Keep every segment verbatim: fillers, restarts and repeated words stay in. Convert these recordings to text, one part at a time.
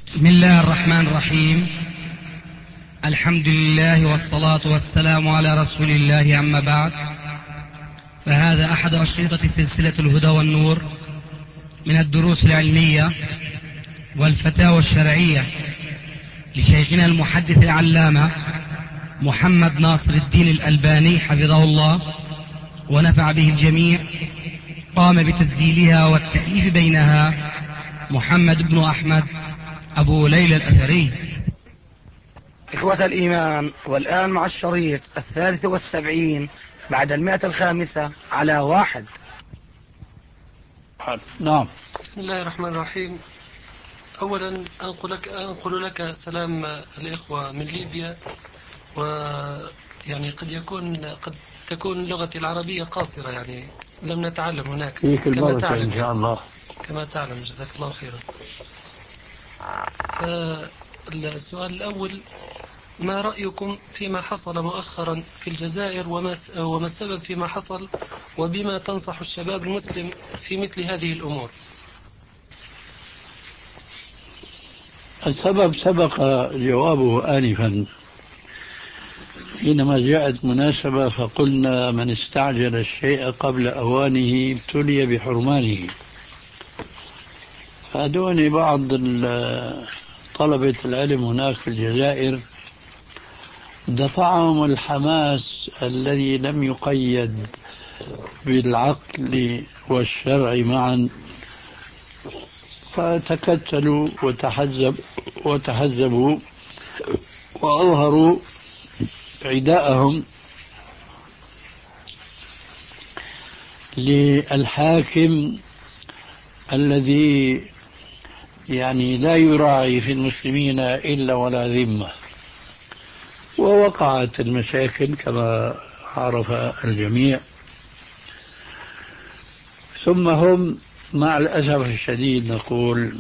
بسم الله الرحمن الرحيم. الحمد لله والصلاة والسلام على رسول الله، أما بعد، فهذا أحد أشرطة سلسلة الهدى والنور من الدروس العلمية والفتاوى الشرعية لشيخنا المحدث العلامة محمد ناصر الدين الألباني حفظه الله ونفع به الجميع. قام بتسجيلها والتأليف بينها محمد بن أحمد أبو ليلى الأثري. إخوة الإيمان، والآن مع الشريط الثالث والسبعين بعد المئة الخامسة على واحد. نعم. بسم الله الرحمن الرحيم. أولا أنقل لك, أنقل لك سلام الإخوة من ليبيا، ويعني قد يكون قد تكون لغتي العربية قاصرة، يعني لم نتعلم هناك كما تعلم إن شاء الله كما تعلم. جزاك الله خيرا. السؤال الأول: ما رأيكم فيما حصل مؤخرا في الجزائر، وما السبب فيما حصل، وبما تنصح الشباب المسلم في مثل هذه الأمور؟ السبب سبق جوابه آنفا حينما جاءت مناسبة فقلنا: من استعجل الشيء قبل أوانه ابتلي بحرمانه. فأدوني بعض طلبة العلم هناك في الجزائر دفعهم الحماس الذي لم يقيد بالعقل والشرع معا، فتكتلوا وتحزب وتحزبوا وأظهروا عداءهم للحاكم الذي يعني لا يراعي في المسلمين إلا ولا ذمة. ووقعت المشاكل كما عرف الجميع. ثم هم مع الأسف الشديد نقول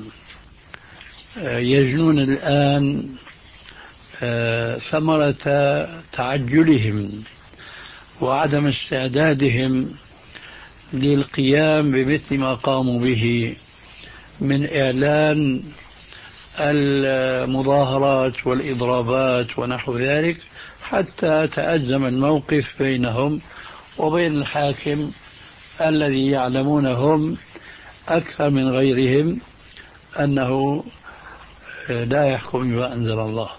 يجنون الآن ثمرة تعجلهم وعدم استعدادهم للقيام بمثل ما قاموا به من إعلان المظاهرات والإضرابات ونحو ذلك، حتى تأزم الموقف بينهم وبين الحاكم الذي يعلمونهم أكثر من غيرهم أنه لا يحكم بما أنزل الله.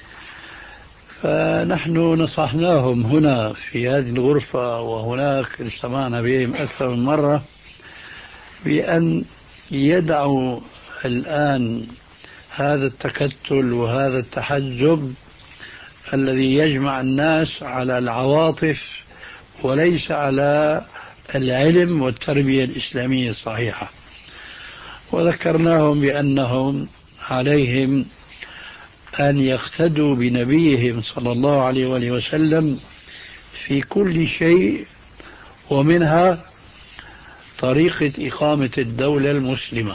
فنحن نصحناهم هنا في هذه الغرفة، وهناك اجتمعنا بهم أكثر من مرة، بأن يدعوا الآن هذا التكتل وهذا التحزب الذي يجمع الناس على العواطف وليس على العلم والتربية الإسلامية الصحيحة. وذكرناهم بأنهم عليهم أن يقتدوا بنبيهم صلى الله عليه وآله وسلم في كل شيء، ومنها طريقة إقامة الدولة المسلمة.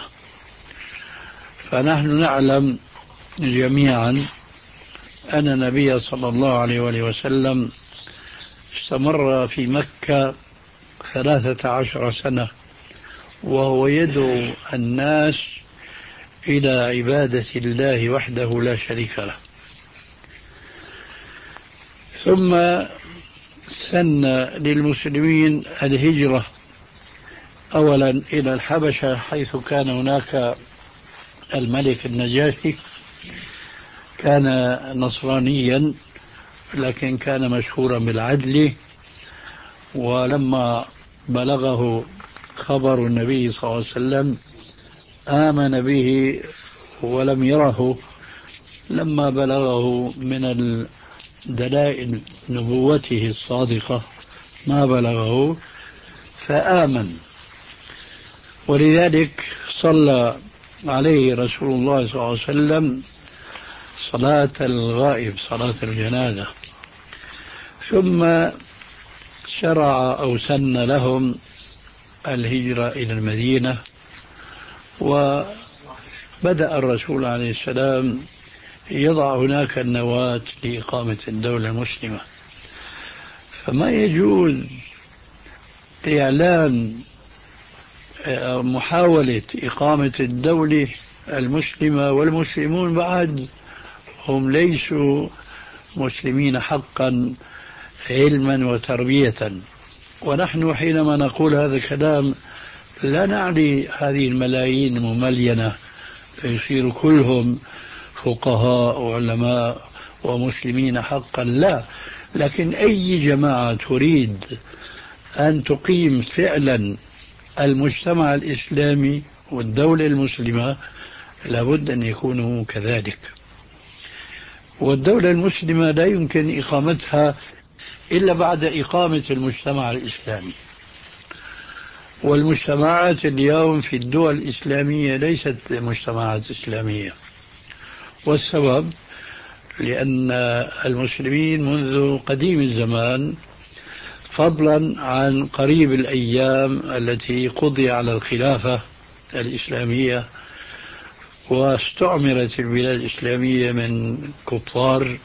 فنحن نعلم جميعا أن النبي صلى الله عليه وآله وسلم استمر في مكة ثلاثة عشر سنة وهو يدعو الناس إلى عبادة الله وحده لا شريك له. ثم سن للمسلمين الهجرة أولا إلى الحبشة، حيث كان هناك الملك النجاشي، كان نصرانيا لكن كان مشهورا بالعدل. ولما بلغه خبر النبي صلى الله عليه وسلم آمن به ولم يره. لما بلغه من دلائل نبوته الصادقة ما بلغه فآمن. ولذلك صلى عليه رسول الله صلى الله عليه وسلم صلاة الغائب، صلاة الجنازة. ثم شرع أو سن لهم الهجرة إلى المدينة، وبدأ الرسول عليه السلام يضع هناك النواة لإقامة الدولة المسلمة. فما يجوز إعلان محاولة إقامة الدولة المسلمة والمسلمون بعد هم ليسوا مسلمين حقا علما وتربية. ونحن حينما نقول هذا الكلام لا نعني هذه الملايين المملينة يصير كلهم فقهاء وعلماء ومسلمين حقا، لا، لكن أي جماعة تريد أن تقيم فعلا المجتمع الإسلامي والدولة المسلمة لابد أن يكونوا كذلك. والدولة المسلمة لا يمكن إقامتها إلا بعد إقامة المجتمع الإسلامي. والمجتمعات اليوم في الدول الإسلامية ليست مجتمعات إسلامية، والسبب لأن المسلمين منذ قديم الزمان فضلا عن قريب الأيام التي قضي على الخلافة الإسلامية واستعمرت البلاد الإسلامية من كفار،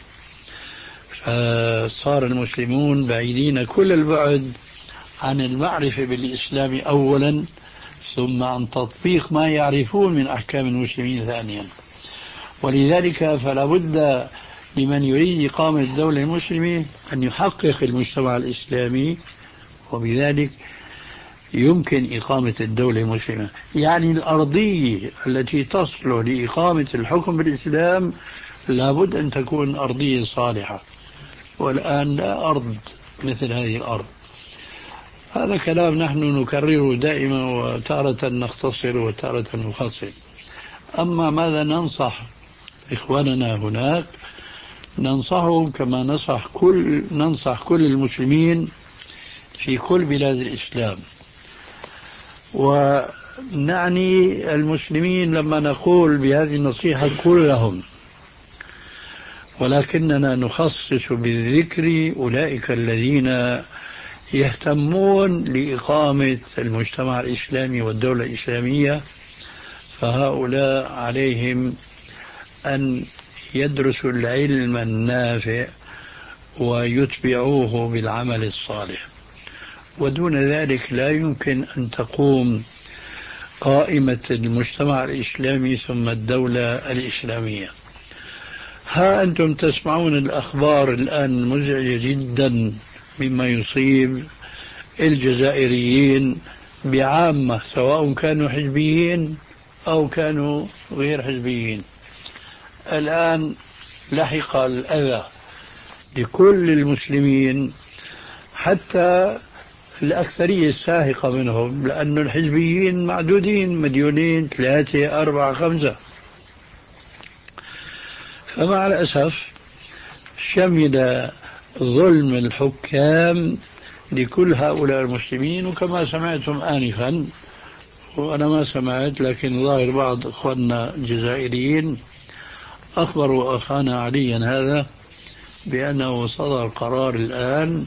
فصار المسلمون بعيدين كل البعد عن المعرفة بالإسلام أولا، ثم عن تطبيق ما يعرفون من أحكام المسلمين ثانيا. ولذلك فلا بد لمن يريد إقامة الدولة المسلمة أن يحقق المجتمع الإسلامي، وبذلك يمكن إقامة الدولة المسلمة. يعني الأرضية التي تصلح لإقامة الحكم بالإسلام لابد أن تكون أرضية صالحة، والآن لا أرض مثل هذه الأرض. هذا كلام نحن نكرره دائما، وتارة نختصر وتارة نفصل. أما ماذا ننصح إخواننا هناك؟ ننصحهم كما ننصح كل ننصح كل المسلمين في كل بلاد الإسلام. ونعني المسلمين لما نقول بهذه النصيحة كلهم، ولكننا نخصص بالذكر أولئك الذين يهتمون لإقامة المجتمع الإسلامي والدولة الإسلامية، فهؤلاء عليهم أن يدرسوا العلم النافع ويتبعوه بالعمل الصالح. ودون ذلك لا يمكن أن تقوم قائمة المجتمع الإسلامي ثم الدولة الإسلامية. ها أنتم تسمعون الأخبار الآن مزعجة جدا مما يصيب الجزائريين بعامة، سواء كانوا حزبيين أو كانوا غير حزبيين. الآن لحق الأذى لكل المسلمين، حتى الأكثرية الساهقة منهم، لأن الحزبيين معدودين، مليونين، ثلاثة، أربعة، خمسة. فمع الأسف شمل ظلم الحكام لكل هؤلاء المسلمين. وكما سمعتم آنفا، وأنا ما سمعت لكن ظاهر بعض أخواننا الجزائريين أخبروا أخانا عليا هذا بأنه صدر قرار الآن،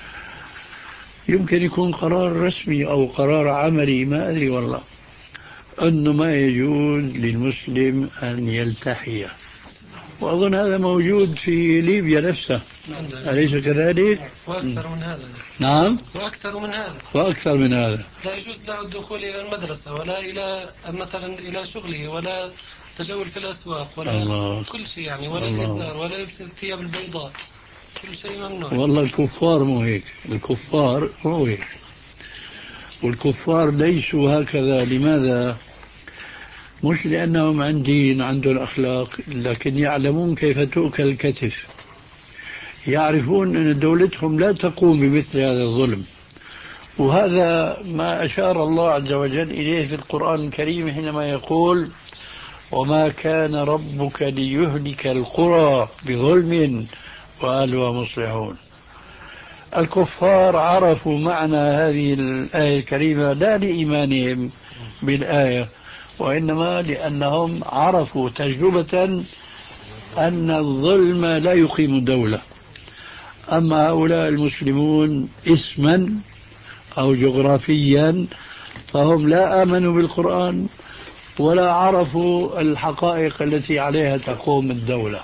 يمكن يكون قرار رسمي أو قرار عملي، ما أدري والله، أنه ما يجوز للمسلم أن يلتحي. وأظن هذا موجود في ليبيا نفسها، أليس كذلك؟ وأكثر من هذا. نعم، وأكثر من هذا. وأكثر من هذا. لا يجوز له الدخول إلى المدرسة، ولا إلى مثلا إلى شغله، ولا تجول في الأسواق، ولا الله. كل شيء يعني، ولا الإزار، ولا لبس الثياب البيضاء، كل شيء ممنوع. والله الكفار مو هيك، الكفار مو هيك، والكفار ليسوا هكذا. لماذا؟ مش لأنهم عن دين، عندهم أخلاق، لكن يعلمون كيف تؤكل الكتف، يعرفون أن دولتهم لا تقوم بمثل هذا الظلم. وهذا ما أشار الله عز وجل إليه في القرآن الكريم حينما يقول: وما كان ربك ليهلك القرى بظلم وأهلها مصلحون. الكفار عرفوا معنى هذه الآية الكريمة لا لإيمانهم بالآية، وإنما لأنهم عرفوا تجربة أن الظلم لا يقيم دولة. أما هؤلاء المسلمون اسما أو جغرافيا فهم لا آمنوا بالقرآن ولا عرفوا الحقائق التي عليها تقوم الدولة،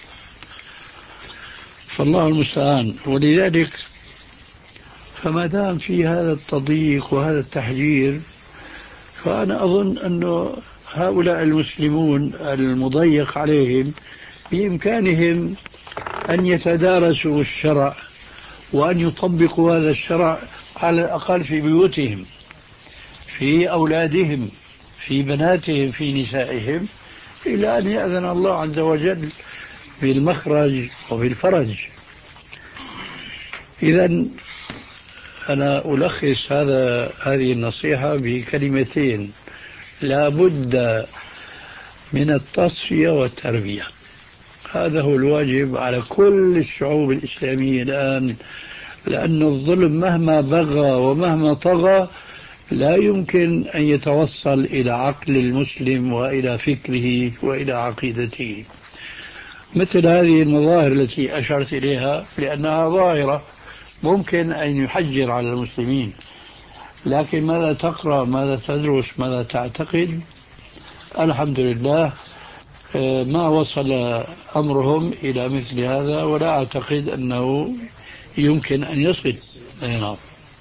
فالله المستعان. ولذلك فما دام في هذا التضييق وهذا التحذير، فأنا أظن أنه هؤلاء المسلمون المضيق عليهم بإمكانهم أن يتدارسوا الشرع وأن يطبقوا هذا الشرع على الأقل في بيوتهم، في أولادهم، في بناتهم، في نسائهم، إلى أن يأذن الله عز وجل بالمخرج وبالفرج. إذن أنا ألخص هذا هذه النصيحة بكلمتين: لا بد من التصفية والتربية. هذا هو الواجب على كل الشعوب الإسلامية الآن، لأن الظلم مهما بغى ومهما طغى لا يمكن أن يتوصل إلى عقل المسلم وإلى فكره وإلى عقيدته. مثل هذه المظاهر التي أشرت إليها لأنها ظاهرة ممكن أن يحجر على المسلمين، لكن ماذا تقرأ، ماذا تدرس، ماذا تعتقد؟ الحمد لله ما وصل أمرهم إلى مثل هذا، ولا أعتقد أنه يمكن أن يصل. نعم.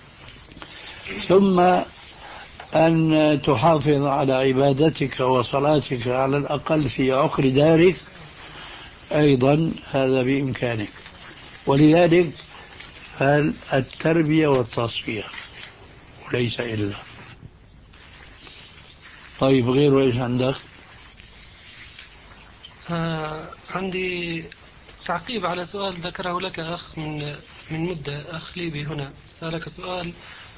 ثم أن تحافظ على عبادتك وصلاتك على الأقل في عقر دارك أيضا، هذا بإمكانك. ولذلك فالتربية والتصفية وليس إلا. طيب غيره إيش عندك؟ آه عندي تعقيب على سؤال ذكره لك أخ من من مدة. أخ ليبي هنا سألك سؤال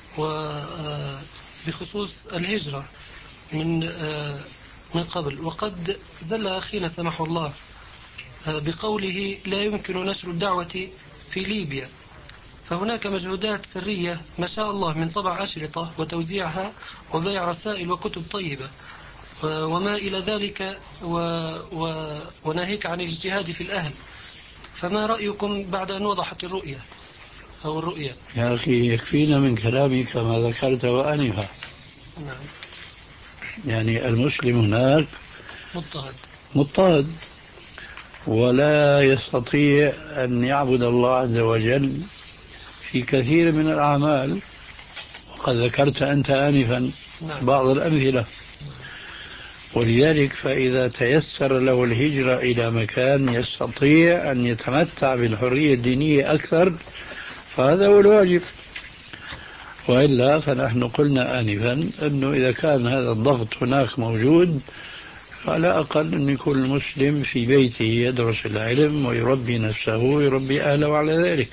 وبخصوص الهجرة من آه من قبل، وقد زل أخينا سمحه الله آه بقوله لا يمكن نشر الدعوة في ليبيا، فهناك مجهودات سرية ما شاء الله من طبع أشرطة وتوزيعها وبيع رسائل وكتب طيبة وما إلى ذلك، و... و... وناهيك عن الاجتهاد في الأهل، فما رأيكم بعد أن وضحت الرؤية أو الرؤية؟ يا أخي يكفينا من كلامك ما ذكرت وأنفا. نعم. يعني المسلم هناك مضطهد مضطهد ولا يستطيع أن يعبد الله عز وجل في كثير من الأعمال، وقد ذكرت أنت آنفا نعم. بعض الأمثلة. ولذلك فإذا تيسر له الهجرة إلى مكان يستطيع أن يتمتع بالحرية الدينية أكثر فهذا هو الواجب. وإلا فنحن قلنا آنفا أنه إذا كان هذا الضغط هناك موجود فعلى أقل أن يكون المسلم في بيته يدرس العلم ويربي نفسه ويربي أهله على ذلك.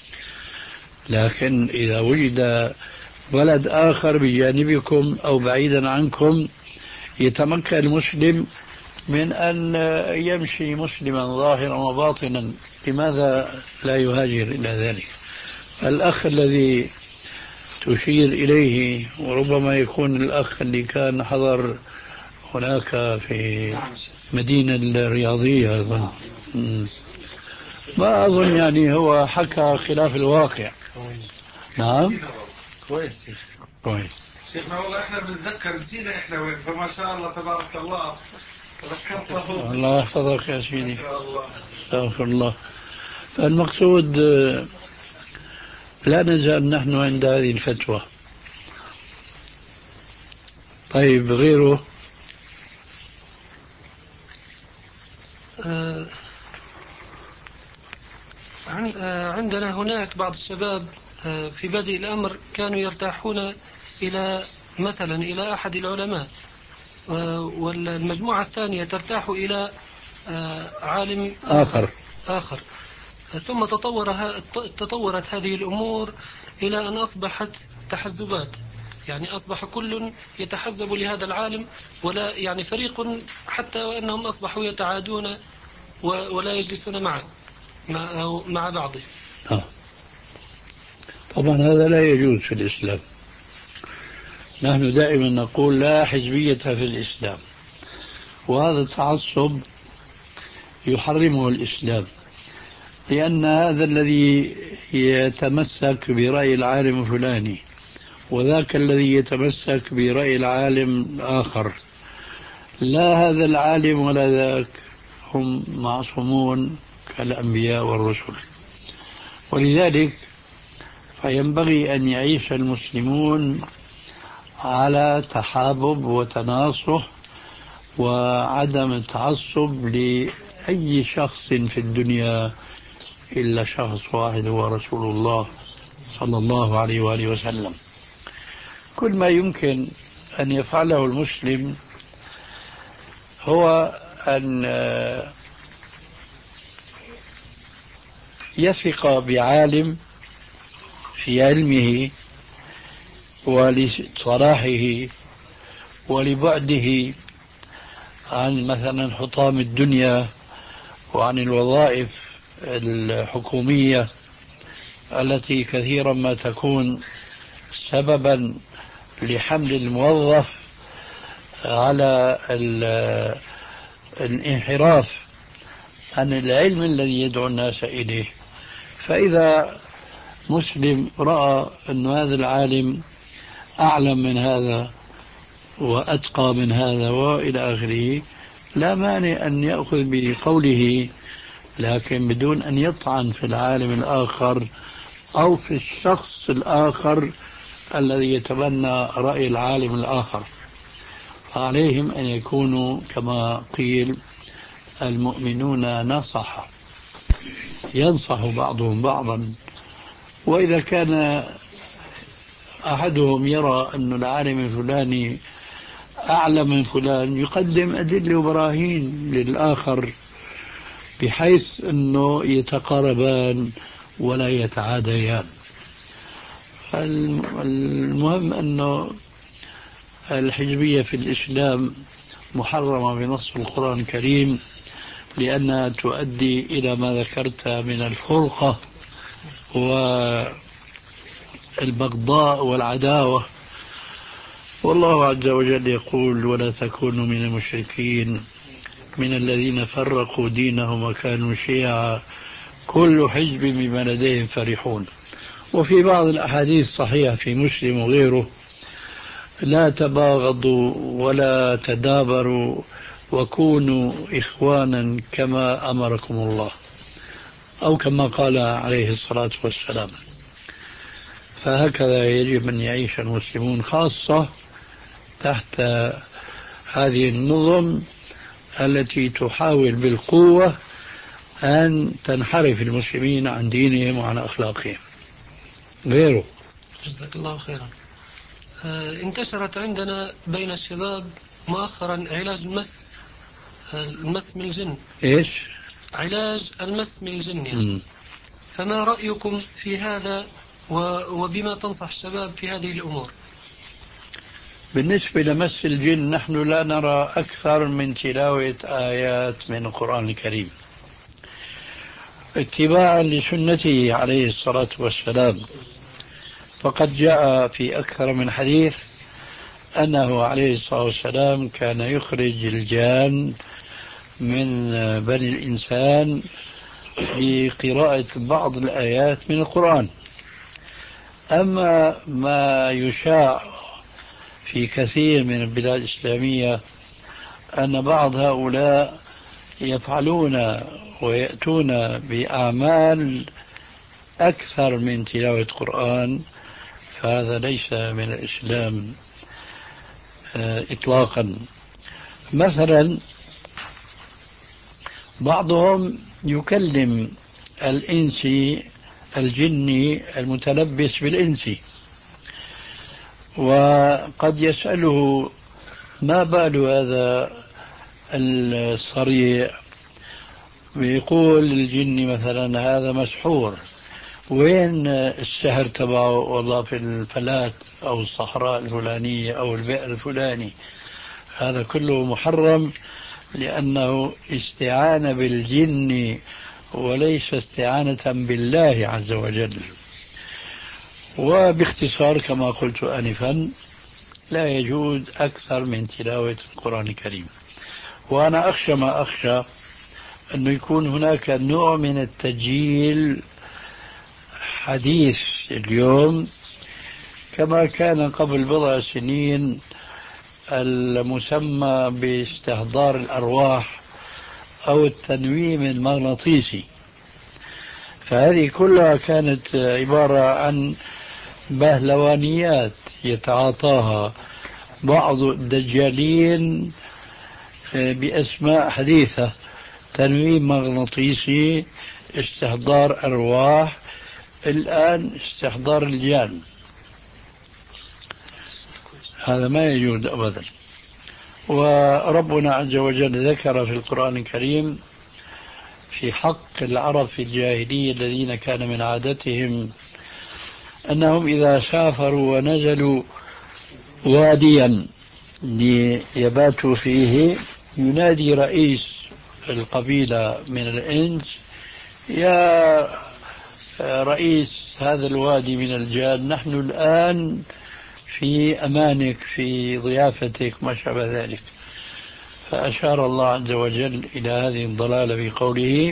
لكن إذا وجد بلد آخر بجانبكم أو بعيدا عنكم يتمكن المسلم من أن يمشي مسلما ظاهرا وباطنا، لماذا لا يهاجر إلى ذلك؟ الأخ الذي تشير إليه وربما يكون الأخ اللي كان حضر هناك في مدينة الرياضية أظن، ما أظن يعني هو حكى خلاف الواقع. نعم كويس كويس شيخنا، والله احنا بنتذكر نسينا احنا وين، فما شاء الله تبارك الله ذكرت. الله يحفظك يا سيدي. ما شاء الله. استغفر الله. فالمقصود لا نزال نحن عند هذه الفتوى. طيب غيره؟ آه عندنا هناك بعض الشباب آه في بدء الأمر كانوا يرتاحون إلى مثلا إلى أحد العلماء، آه والمجموعة الثانية ترتاح إلى آه عالم آخر آخر ثم تطور تطورت هذه الأمور إلى أن أصبحت تحزبات، يعني أصبح كل يتحزب لهذا العالم، ولا يعني فريق حتى وأنهم أصبحوا يتعادون ولا يجلسون معا مع, مع بعضهم. آه. طبعا هذا لا يجوز في الإسلام. نحن دائما نقول لا حزبية في الإسلام، وهذا التعصب يحرمه الإسلام، لأن هذا الذي يتمسك برأي العالم الفلاني وذاك الذي يتمسك برأي العالم الآخر، لا هذا العالم ولا ذاك هم معصومون كالأنبياء والرسل. ولذلك فينبغي أن يعيش المسلمون على تحابب وتناصح وعدم التعصب لأي شخص في الدنيا إلا شخص واحد هو رسول الله صلى الله عليه وآله وسلم. كل ما يمكن أن يفعله المسلم هو أن يثق بعالم في علمه ولصلاحه ولبعده عن مثلا حطام الدنيا وعن الوظائف الحكومية التي كثيرا ما تكون سببا لحمل الموظف على الانحراف عن العلم الذي يدعو الناس إليه. فإذا مسلم رأى أن هذا العالم أعلم من هذا وأتقى من هذا وإلى آخره، لا مانع أن يأخذ بقوله، لكن بدون أن يطعن في العالم الآخر أو في الشخص الآخر الذي يتبنى رأي العالم الآخر. فعليهم أن يكونوا كما قيل المؤمنون نصح، ينصح بعضهم بعضا. وإذا كان أحدهم يرى أن العالم الفلاني أعلى من فلان يقدم أدلة وبراهين للآخر بحيث أنه يتقاربان ولا يتعاديان. المهم أنه الحزبية في الإسلام محرمة بنص القرآن الكريم لأنها تؤدي إلى ما ذكرت من الفرقة والبغضاء والعداوة. والله عز وجل يقول: ولا تكونوا من المشركين من الذين فرقوا دينهم وكانوا شيعا كل حزب بما لديهم فرحون. وفي بعض الأحاديث صحيحة في مسلم وغيره: لا تباغضوا ولا تدابروا وكونوا إخوانا كما أمركم الله، أو كما قال عليه الصلاة والسلام. فهكذا يجب أن يعيش المسلمون، خاصة تحت هذه النظم التي تحاول بالقوة أن تنحرف المسلمين عن دينهم وعن أخلاقهم. غيره. جزاك الله خيرا. آه انتشرت عندنا بين الشباب مؤخرا علاج المس المس من الجن. إيش؟ علاج المس من الجن يعني. فما رأيكم في هذا وبما تنصح الشباب في هذه الأمور؟ بالنسبة لمس الجن نحن لا نرى أكثر من تلاوة آيات من القرآن الكريم اتباعا لسنته عليه الصلاة والسلام. فقد جاء في أكثر من حديث أنه عليه الصلاة والسلام كان يخرج الجان من بني الإنسان بقراءة بعض الآيات من القرآن. أما ما يشاع في كثير من البلاد الإسلامية أن بعض هؤلاء يفعلون ويأتون بأعمال أكثر من تلاوة القرآن، فهذا ليس من الإسلام إطلاقا. مثلا بعضهم يكلم الإنسي الجني المتلبس بالإنسي، وقد يسأله: ما بال هذا الصريع؟ ويقول للجن مثلا: هذا مسحور، وين السحر تبعه؟ والله في الفلات أو الصحراء الفلانية أو البئر الفلاني. هذا كله محرم لأنه استعانة بالجن وليس استعانة بالله عز وجل. وباختصار كما قلت آنفا لا يجوز أكثر من تلاوة القرآن الكريم. وأنا أخشى ما أخشى أنه يكون هناك نوع من التجيل حديث اليوم كما كان قبل بضع سنين المسمى باستحضار الأرواح أو التنويم المغناطيسي. فهذه كلها كانت عبارة عن بهلوانيات يتعاطاها بعض الدجالين بأسماء حديثة: تنويم مغناطيسي، استحضار أرواح، الآن استحضار الجان. هذا ما يجوز أبدا. وربنا عز وجل ذكر في القرآن الكريم في حق العرب في الجاهلية الذين كان من عادتهم أنهم إذا سافروا ونزلوا واديا ليباتوا فيه ينادي رئيس القبيلة من الإنس: يا رئيس هذا الوادي من الجان، نحن الآن في أمانك، في ضيافتك، ما شابه ذلك. فأشار الله عز وجل إلى هذه الضلالة بقوله: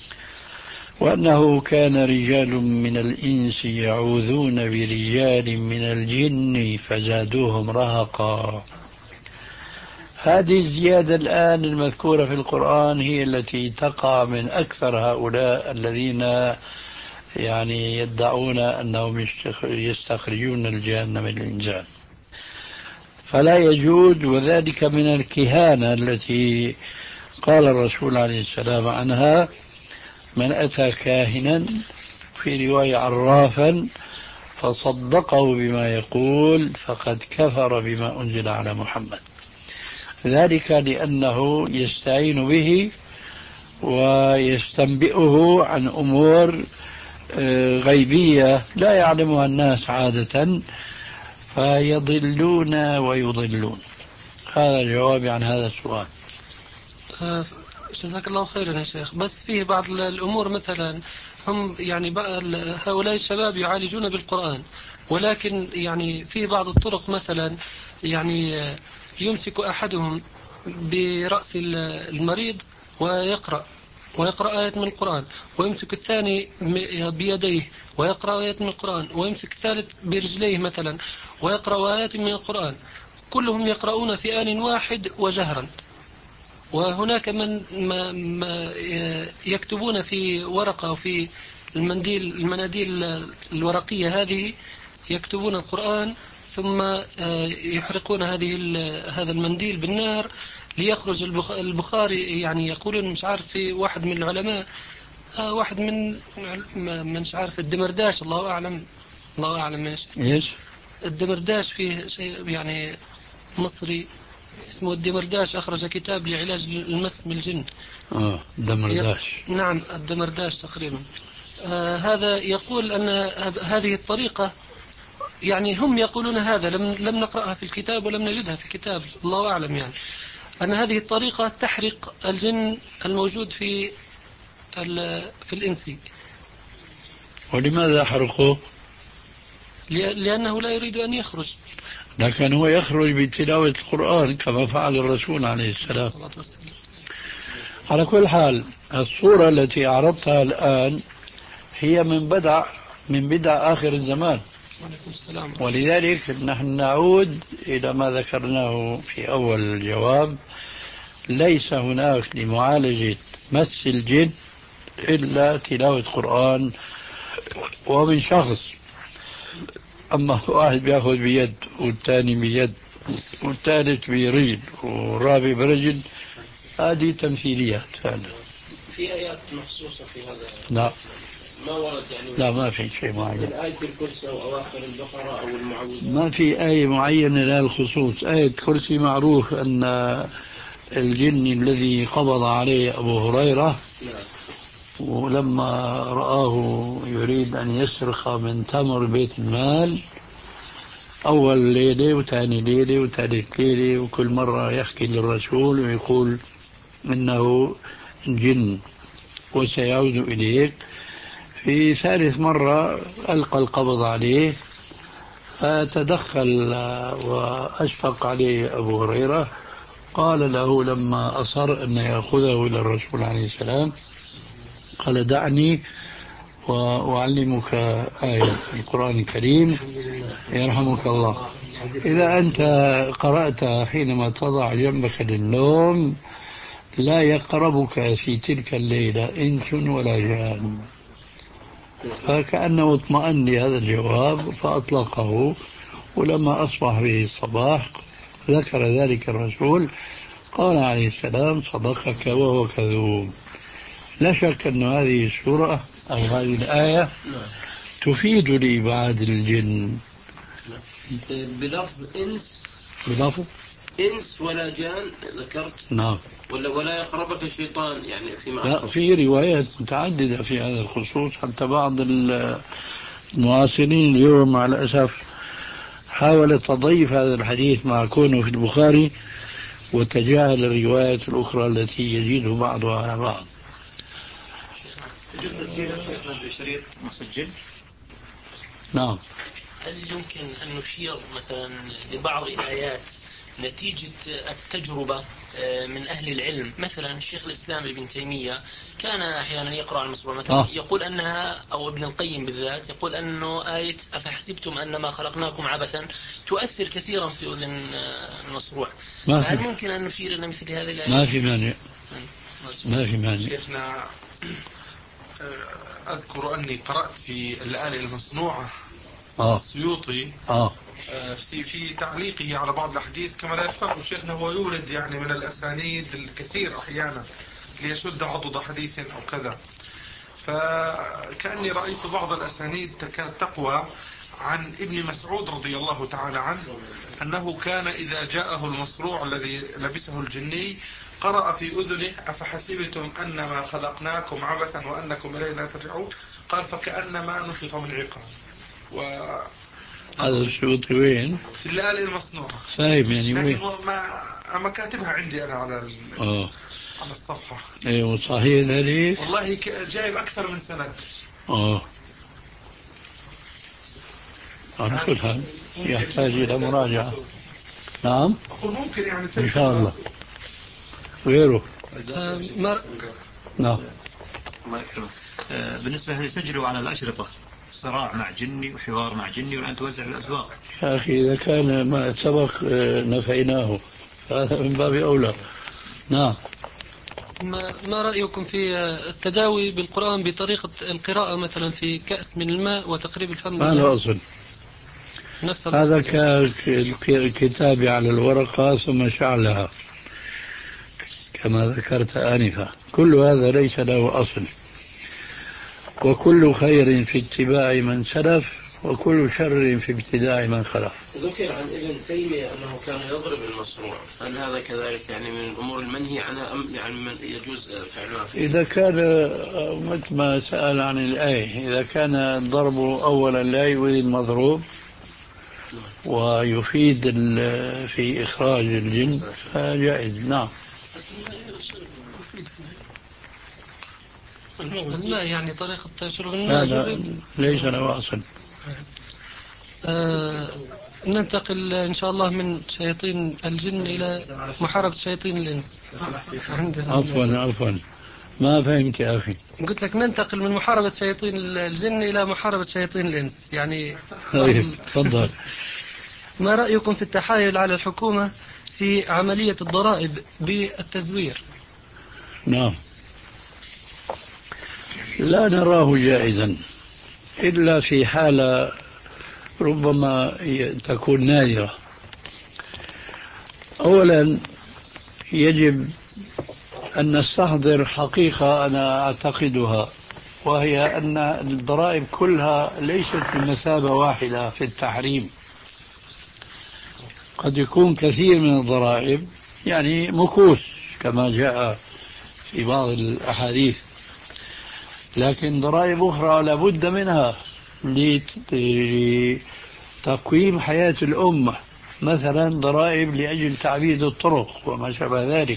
وأنه كان رجال من الإنس يعوذون برجال من الجن فزادوهم رهقا. هذه الزيادة الآن المذكورة في القرآن هي التي تقع من أكثر هؤلاء الذين يعني يدعون أنهم يستخرجون الجان من الإنسان. فلا يجوز، وذلك من الكهانة التي قال الرسول عليه السلام عنها: من أتى كاهنا، في رواية عرافا، فصدقه بما يقول فقد كفر بما أنزل على محمد. ذلك لأنه يستعين به ويستنبئه عن أمور غيبية لا يعلمها الناس عادة، فيضلون ويضلون. هذا الجواب عن هذا السؤال. جزاك الله خيرا يا شيخ. بس فيه بعض الأمور، مثلا هم يعني هؤلاء الشباب يعالجون بالقرآن، ولكن يعني فيه بعض الطرق، مثلا يعني يمسك أحدهم برأس المريض ويقرأ ويقرأ آية من القرآن، ويمسك الثاني بيديه ويقرأ آية من القرآن، ويمسك الثالث برجليه مثلا ويقرأ آيات من القرآن، كلهم يقرؤون في آن واحد وجهرا. وهناك من ما ما يكتبون في ورقة أو في المنديل المناديل الورقية هذه، يكتبون القرآن ثم يحرقون هذه هذا المنديل بالنار ليخرج البخاري. يعني يقولون، مش عارف، في واحد من العلماء، واحد من من مش عارف الدمرداش، الله أعلم الله أعلم ايش ايش الدمرداش، فيه شيء يعني مصري اسمه الدمرداش، أخرج كتاب لعلاج المس من الجن. آه الدمرداش. نعم الدمرداش تقريبا. آه هذا يقول أن هذه الطريقة، يعني هم يقولون هذا، لم لم نقرأها في الكتاب ولم نجدها في كتاب، الله أعلم، يعني أن هذه الطريقة تحرق الجن الموجود في في الإنسي. ولماذا حرقوه؟ لأنه لا يريد أن يخرج. لكن هو يخرج بتلاوة القرآن كما فعل الرسول عليه السلام. على كل حال، الصورة التي أعرضتها الآن هي من بدع من بدع آخر الزمان، ولذلك نحن نعود إلى ما ذكرناه في أول الجواب: ليس هناك لمعالجة مس الجن إلا تلاوة قرآن ومن شخص. أما واحد بيأخذ بيد والثاني بيد والثالث برجل والرابع برجل، هذه تمثيليات فعلا. في آيات مخصوصة في هذا؟ لا ما ورد يعني. لا ما في شيء معين. آية الكرسي أو أواخر البقرة أو المعوذات؟ ما في آية معينة لها الخصوص. آية كرسي معروف أن الجن الذي قبض عليه أبو هريرة ولما رآه يريد أن يسرق من تمر بيت المال، أول ليلة وثاني ليلة وثالث ليلة، وكل مرة يحكي للرسول ويقول إنه جن وسيعود إليك. في ثالث مرة ألقى القبض عليه، فتدخل وأشفق عليه أبو هريرة، قال له لما أصر أن يأخذه إلى الرسول عليه السلام، قال: دعني وأعلمك آية القرآن الكريم يرحمك الله. إذا أنت قرأت حينما تضع جنبك للنوم: لا يقربك في تلك الليلة إنس ولا جان. فكأنه اطمأن لهذا الجواب فأطلقه، ولما أصبح به الصباح ذكر ذلك الرسول، قال عليه السلام صدقك وهو كذوب. لا شك أن هذه السورة أو هذه الآية تفيد لإبعاد الجن بلفظ إنس، بلفظ إنس ولا جان ذكرت. نعم. ولا ولا يقربك الشيطان يعني في معنى. لا، في روايات متعددة في هذا الخصوص، حتى بعض المعاصرين اليوم مع الأسف حاول تضيف هذا الحديث مع كونه في البخاري وتجاهل الروايات الأخرى التي يزيد بعضها على بعض. يجوز تسجيل شيخنا بشريط مسجل؟ نعم. هل يمكن أن نشير مثلا لبعض الآيات نتيجة التجربة من أهل العلم؟ مثلا الشيخ الإسلام ابن تيمية كان أحيانا يقرأ المسورة مثلا آه. يقول أنها، أو ابن القيم بالذات يقول أنه آية أفحسبتم أنما خلقناكم عبثا تؤثر كثيرا في أذن المصروع. هل ممكن أن نشير إلى مثل هذه الآيات؟ ما في مانع، ما في مانع. شيخنا أذكر أني قرأت في الآلة المصنوعة آه. السيوطي آه. في في تعليقه على بعض الأحاديث كما لا يخفى شيخنا هو يولد يعني من الأسانيد الكثير أحيانا ليشد عضد حديث أو كذا، فكأني رأيت بعض الأسانيد تكاد تقوى عن ابن مسعود رضي الله تعالى عنه أنه كان إذا جاءه المصروع الذي لبسه الجني قرأ في أذنه أفحسبتم أنما خلقناكم عبثا وأنكم إلينا ترجعون، قال فكأنما نشط من عقال. و هذا الشوطي وين؟ في الآلة المصنوعة. فاهم يعني وين؟ لكن ما ما كاتبها عندي أنا على آه. على الصفحة. ايوه صحيح ذلك. والله جايب أكثر من سند. اه. على كل حال يحتاج إلى مراجعة. نعم. أقول ممكن يعني إن شاء الله. غيره. ما نعم. الله يكرمك. بالنسبة لسجلوا على الأشرطة صراع مع جني وحوار مع جني والآن توزع الأسواق. يا أخي إذا كان ما سبق نفيناه هذا من باب أولى. نعم. ما, ما رأيكم في التداوي بالقرآن بطريقة القراءة مثلا في كأس من الماء وتقريب الفم؟ ما له أصل. هذا كالكتاب على الورقة ثم شعلها كما ذكرت آنفا، كل هذا ليس له أصل، وكل خير في اتباع من سلف وكل شر في ابتداع من خلف. ذكر عن ابن تيمية أنه كان يضرب المصروع، هل هذا كذلك يعني من الأمور المنهي عنها أم يعني من يجوز فعلها؟ إذا كان مثل ما سأل عن الآية، إذا كان الضرب أولا لا يؤذي المضروب ويفيد في إخراج الجن فجائز. نعم. الماء يعني طريقة شرب الماء هذا ليس له أصل. آه ننتقل إن شاء الله من شياطين الجن إلى محاربة شياطين الإنس. عفوا عفوا ما فهمت يا أخي. قلت لك ننتقل من محاربة شياطين الجن إلى محاربة شياطين الإنس يعني. طيب تفضل. ما رأيكم في التحايل على الحكومة في عملية الضرائب بالتزوير؟ نعم. لا نراه جائزا إلا في حالة ربما تكون نادرة. أولا يجب أن نستحضر حقيقة أنا أعتقدها، وهي أن الضرائب كلها ليست بمثابة واحدة في التحريم. قد يكون كثير من الضرائب يعني مكوس كما جاء في بعض الأحاديث، لكن ضرائب أخرى لابد منها لتقويم حياة الأمة، مثلا ضرائب لأجل تعبيد الطرق وما شابه ذلك.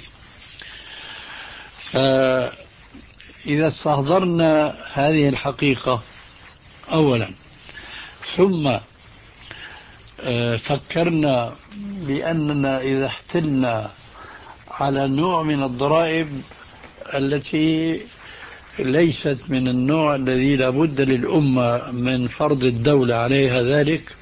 فإذا استحضرنا هذه الحقيقة أولا ثم فكرنا بأننا إذا احتلنا على نوع من الضرائب التي ليست من النوع الذي لابد للأمة من فرض الدولة عليها ذلك،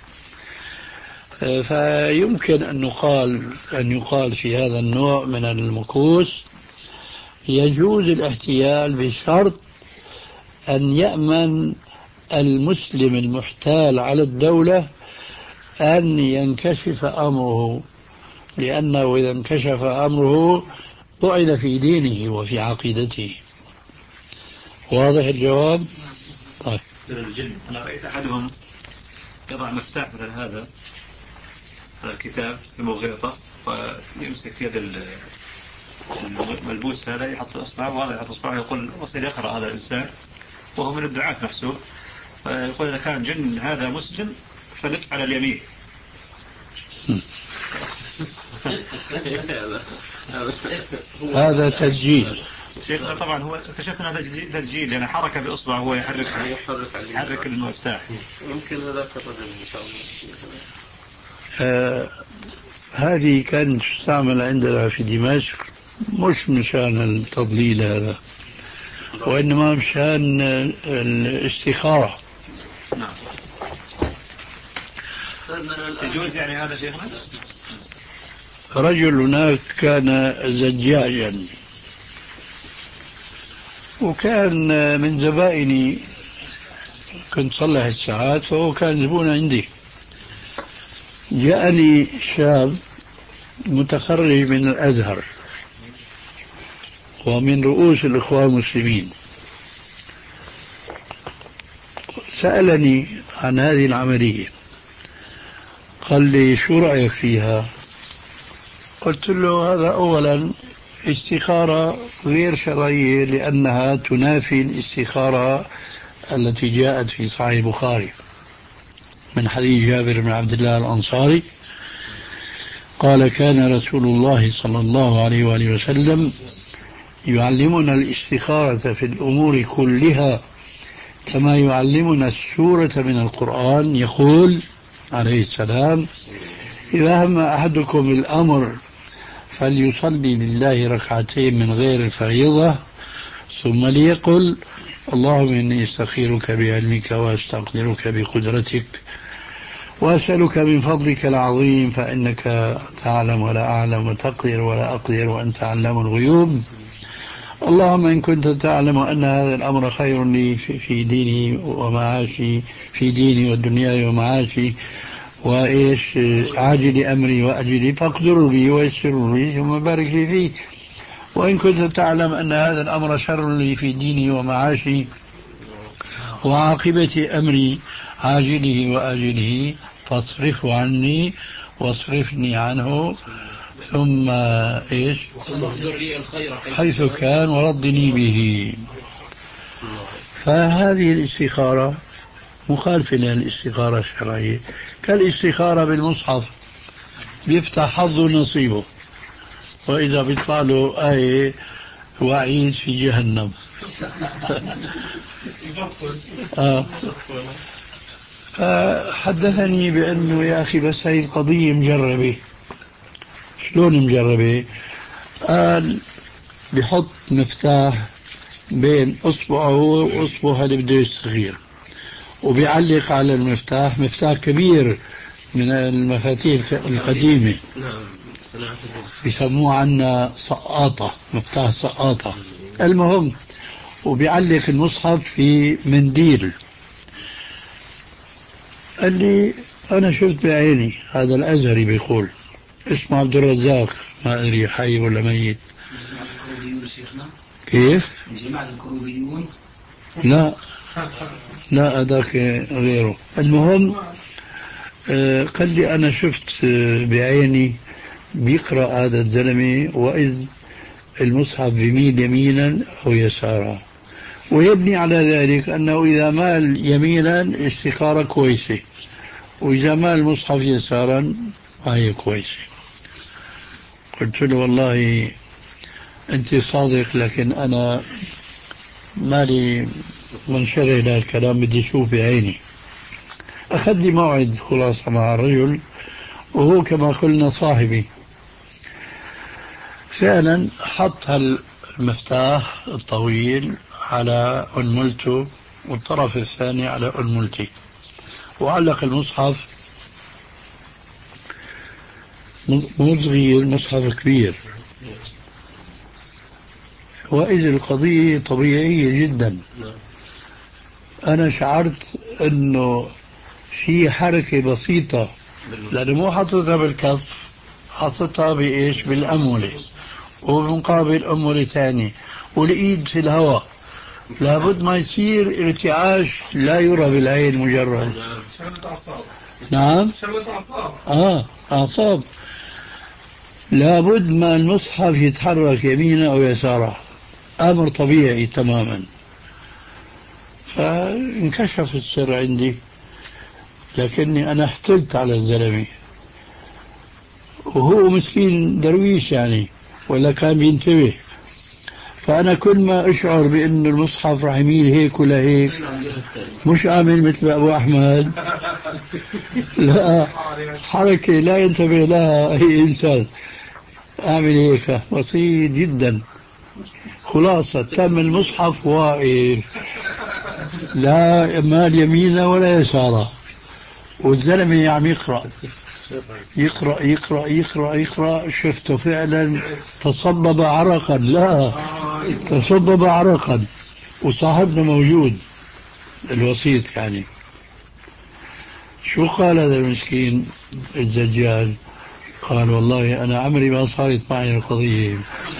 فيمكن أن يقال أن يقال في هذا النوع من المكوس يجوز الاحتيال بشرط أن يأمن المسلم المحتال على الدولة أن ينكشف أمره لأنه إذا انكشف أمره طعن في دينه وفي عقيدته. واضح الجواب؟ طيب. الجن أنا رأيت أحدهم يضع مفتاح مثل هذا هذا الكتاب في مغلطة ويمسك يد الملبوس هذا يحط إصبعه وهذا يحط إصبعه يقول وصل يقرأ هذا الإنسان وهو من الدعاة محسوب فيقول إذا كان جن هذا مسلم فلف على اليمين. هذا تسجيل شيخنا. طبعا هو اكتشفت ان هذا تسجيل لان حركه باصبعه هو يحرك يحرك المفتاح. يمكن هذاك الرجل ان شاء الله. آه هذه كانت تستعمل عندنا في دمشق مش مشان التضليل هذا وانما مشان الاستخاره. نعم. يجوز يعني هذا شيخنا؟ رجل هناك كان زجاجا وكان من زبائني، كنت صلح الساعات فهو كان زبون عندي. جاءني شاب متخرج من الأزهر ومن رؤوس الإخوان المسلمين، سألني عن هذه العملية، قال لي شو رأيك فيها؟ قلت له هذا أولا استخارة غير شرعية لأنها تنافي الاستخارة التي جاءت في صحيح البخاري من حديث جابر بن عبد الله الأنصاري قال كان رسول الله صلى الله عليه وآله وسلم يعلمنا الاستخارة في الأمور كلها كما يعلمنا السورة من القرآن. يقول عليه السلام إذا هم أحدكم الأمر فليصلي لله ركعتين من غير الفريضة ثم ليقل اللهم إني أستخيرك بعلمك وأستقدرك بقدرتك وأسألك من فضلك العظيم فإنك تعلم ولا أعلم وتقدر ولا أقدر وأنت علام الغيوب. اللهم إن كنت تعلم أن هذا الأمر خير لي في ديني ومعاشي في ديني والدنيا ومعاشي وإيش عاجل أمري وأجلي فاقدر لي ويسر لي ثم بارك لي فيه. وإن كنت تعلم أن هذا الأمر شر لي في ديني ومعاشي وعاقبة أمري عاجله وآجله فاصرفه عني واصرفني عنه ثم إيش حيث كان وردني به. فهذه الاستخارة مخالفة للاستخارة الشرعية، كالاستخارة بالمصحف بيفتح حظه نصيبه وإذا بيطلع له آية وعيد في جهنم. آه. فحدثني بأنه يا أخي بس هاي القضية مجربة. شلون مجربة؟ قال بحط مفتاح بين أصبعه وأصبعه اللي بده يستخير وبيعلق على المفتاح مفتاح كبير من المفاتيح القديمة بيسموه عنا سقاطة، مفتاح سقاطة. المهم وبيعلق المصحف في منديل. قال لي أنا شفت بعيني هذا الأزهري بيقول اسمه عبد الرزاق ما أدري حي ولا ميت. كيف؟ جماعة الكروبيون؟ لا لا هذاك غيره. المهم آه قال لي أنا شفت آه بعيني بيقرأ هذا الزلمة وإذ المصحف بيميل يمينا أو يسارا ويبني على ذلك أنه إذا مال يمينا استخارة كويسة وإذا مال المصحف يسارا هي كويسة. قلت له والله أنت صادق لكن أنا مالي منشغل هالكلام بدي أشوف بعيني. أخذ لي موعد خلاصة مع الرجل وهو كما قلنا صاحبي. فعلا حط هالمفتاح الطويل على أنملته والطرف الثاني على أنملتي وعلق المصحف مو صغير، مصحف كبير. وإذا القضية طبيعية جدا. أنا شعرت أنه في حركة بسيطة لأنه مو حطتها بالكف حطتها بإيش؟ بالأمولة، وبمقابل أمولة ثانية، والإيد في الهواء. لابد ما يصير ارتعاش لا يرى بالعين مجرد. شلوة أعصاب. نعم. شلوة أعصاب. آه أعصاب. لابد ما المصحف يتحرك يمينا أو يسارا، أمر طبيعي تماما. فانكشف السر عندي، لكني أنا احتلت على الزلمة، وهو مسكين درويش يعني، ولا كان بينتبه. فأنا كل ما أشعر بأن المصحف راح يميل هيك ولا هيك، مش أعمل مثل أبو أحمد، لا، حركة لا ينتبه لها أي إنسان، أعمل هيك بسيط جدا. خلاصة تم المصحف واقف، لا مال يمينه ولا يساره، والزلمة عم يقرأ يقرأ يقرأ يقرأ يقرأ. شفته فعلا تصبب عرقا، لا تصبب عرقا، وصاحبنا موجود الوسيط يعني. شو قال هذا المسكين الزجاج؟ قال والله أنا عمري ما صارت معي القضية،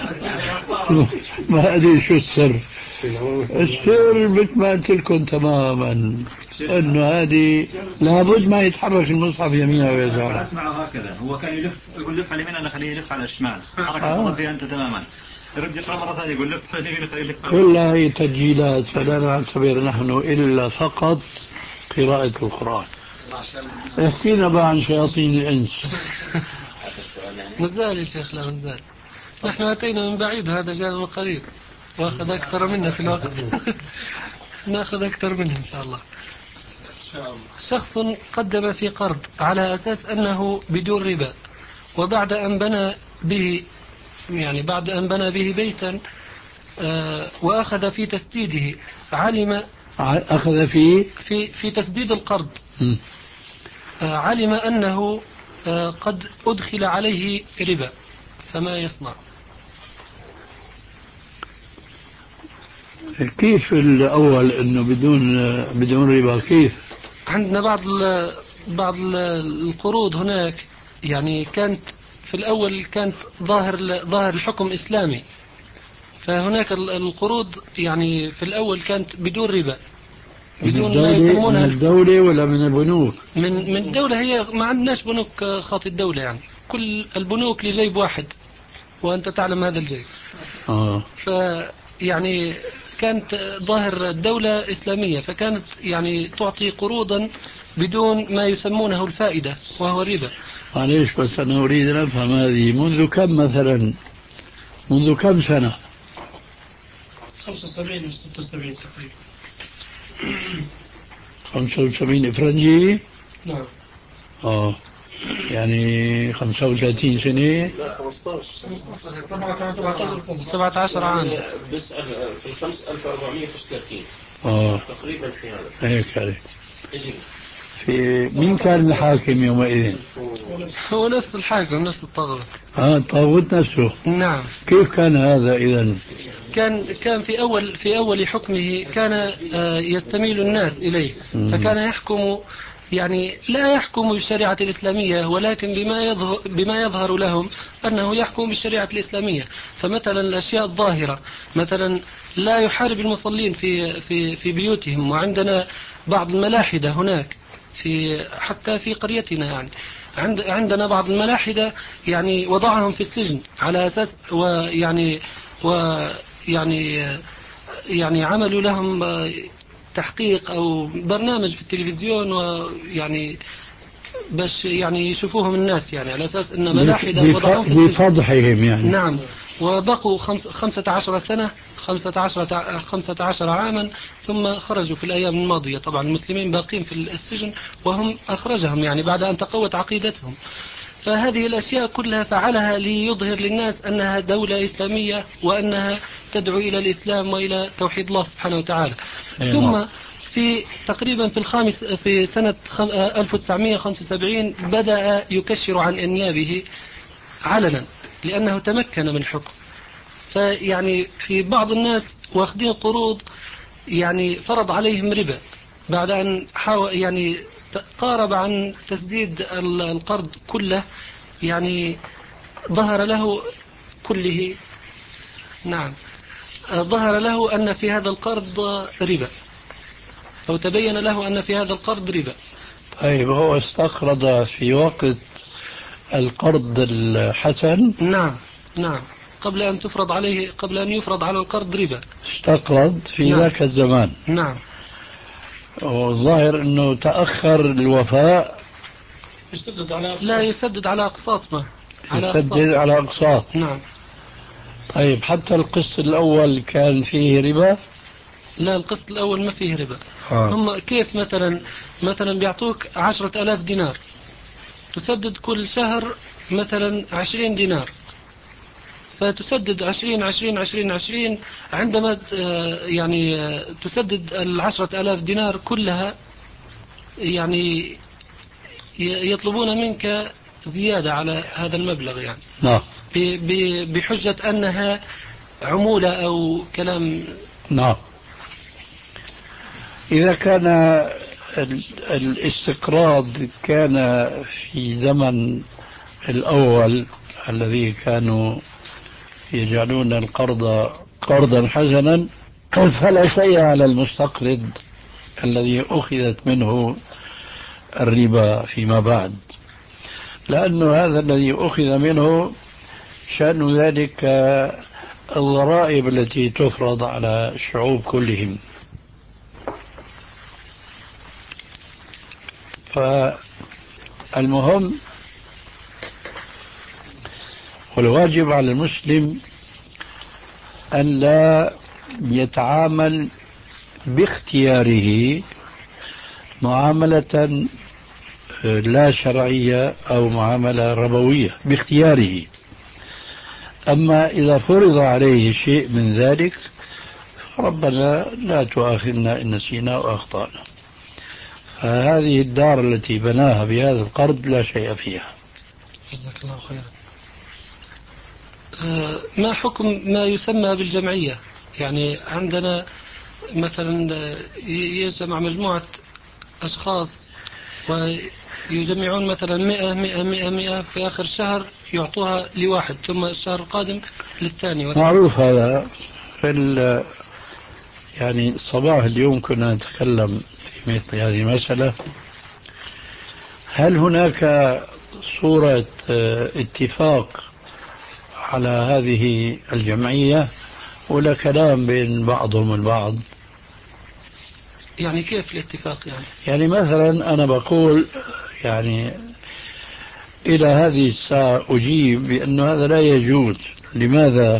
ما أدري شو السر. السر مثل ما قلت لكم تماما، انه هذه لابد ما يتحرك المصحف يمينا ويسارا. معه هكذا، هو كان يلف، يقول لف على اليمين، انا خليه يلف على الشمال، حركه تضل فيها انت تماما. يرد يقرا مره ثانيه يقول لف على اليمين، خليه يلف. كل هذه تسجيلات، فلا نعتبر نحن الا فقط قراءة القرآن. احكي لنا بقى عن شياطين الانس. مازال يا شيخ، لا مازال. نحن أتينا من بعيد، هذا جاء من قريب وأخذ أكثر منا في الوقت. نأخذ أكثر منه إن شاء الله. شخص قدم في قرض على أساس أنه بدون ربا، وبعد أن بنى به يعني بعد أن بنى به بيتا آه وأخذ في تسديده، علم أخذ في في في تسديد القرض آه علم أنه آه قد أدخل عليه ربا، فما يصنع؟ كيف الأول أنه بدون بدون ربا؟ كيف؟ عندنا بعض ال بعض ال القروض هناك، يعني كانت في الأول كانت ظاهر ظاهر الحكم إسلامي، فهناك القروض يعني في الأول كانت بدون ربا، بدون ما يسمونها من الدولة ولا من البنوك؟ من من الدولة. هي ما عندناش بنوك خاطئ الدولة، يعني كل البنوك لجيب واحد، وأنت تعلم هذا الجيب. آه. فيعني كانت ظاهر الدولة إسلامية، فكانت يعني تعطي قروضا بدون ما يسمونه الفائدة وهو الربا. معليش بس أنا أريد أن أفهم هذه منذ كم مثلا، منذ كم سنة؟ خمسة وسبعين وستة وسبعين تقريبا. خمسة وسبعين إفرنجي؟ نعم. آه يعني خمسة وثلاثين سنة. لا خمسطعش سبعة عشر عام. بس في الخمس ألف وأربعمائة وخمسة وثلاثين آه تقريبا في هذا. هيك عليك. في مين كان الحاكم يومئذ؟ هو نفس الحاكم، نفس الطاغوت. اه الطاغوت نفسه. نعم. كيف كان هذا إذن؟ كان كان في أول في أول حكمه كان يستميل الناس إليه، فكان يحكم يعني لا يحكم بالشريعة الإسلامية، ولكن بما يظهر بما يظهر لهم أنه يحكم بالشريعة الإسلامية. فمثلا الأشياء الظاهرة، مثلا لا يحارب المصلين في في في بيوتهم، وعندنا بعض الملاحدة هناك في حتى في قريتنا، يعني عند عندنا بعض الملاحدة يعني وضعهم في السجن على أساس ويعني ويعني يعني عملوا لهم تحقيق أو برنامج في التلفزيون، ويعني باش يعني يشوفوهم الناس، يعني على أساس أن ملاحدة وضعهم في السجن. لفضحهم يعني. نعم. وبقوا خمس خمسة عشر سنة، خمسة عشر خمسة عشر عاما، ثم خرجوا في الأيام الماضية. طبعا المسلمين باقين في السجن وهم أخرجهم يعني بعد أن تقوت عقيدتهم. فهذه الأشياء كلها فعلها ليظهر للناس أنها دولة إسلامية، وأنها تدعو إلى الإسلام وإلى توحيد الله سبحانه وتعالى. ثم في تقريبا في الخامس في سنة ألف وتسعمائة وخمسة وسبعين بدأ يكشر عن أنيابه علنا، لأنه تمكن من الحكم. فيعني في بعض الناس واخدين قروض يعني فرض عليهم ربا، بعد أن حاول يعني قارب عن تسديد القرض كله، يعني ظهر له كله، نعم، ظهر له أن في هذا القرض ربا، أو تبين له أن في هذا القرض ربا. طيب هو استقرض في وقت القرض الحسن؟ نعم نعم، قبل أن تفرض عليه، قبل أن يفرض على القرض ربا استقرض في نعم. ذاك الزمان. نعم. والظاهر أنه تأخر الوفاء. يسدد على لا يسدد على أقساط، ما على يسدد أقساط. على أقساط. نعم. طيب حتى القسط الأول كان فيه ربا؟ لا، القسط الأول ما فيه ربا. آه. هم كيف مثلا مثلا بيعطوك عشرة ألاف دينار، تسدد كل شهر مثلا عشرين دينار، فتسدد عشرين عشرين عشرين عشرين، عندما يعني تسدد العشرة ألاف دينار كلها، يعني يطلبون منك زيادة على هذا المبلغ، يعني نعم، بحجة أنها عمولة أو كلام. نعم. إذا كان الاستقراض كان في زمن الأول الذي كانوا يجعلون القرض قرضا حسنا، فلا شيء على المستقرض الذي أخذت منه الربا فيما بعد، لأن هذا الذي أخذ منه شأن ذلك الضرائب التي تفرض على الشعوب كلهم. فالمهم والواجب على المسلم أن لا يتعامل باختياره معاملة لا شرعية أو معاملة ربوية باختياره. أما إذا فرض عليه شيء من ذلك ربنا لا تؤاخذنا إن نسينا وأخطأنا. هذه الدار التي بناها بهذا القرض لا شيء فيها. جزاك الله خيرا. آه ما حكم ما يسمى بالجمعية؟ يعني عندنا مثلا يجمع مجموعة أشخاص ويجمعون مثلا مئة مئة مئة مئة، في آخر الشهر يعطوها لواحد، ثم الشهر القادم للثاني. معروف هذا. في يعني صباح اليوم كنا نتكلم في مثل هذه المسألة. هل هناك صورة اتفاق على هذه الجمعية ولا كلام بين بعضهم البعض؟ يعني كيف الاتفاق؟ يعني يعني مثلا أنا بقول يعني إلى هذه الساعة أجيب بأن هذا لا يجوز. لماذا؟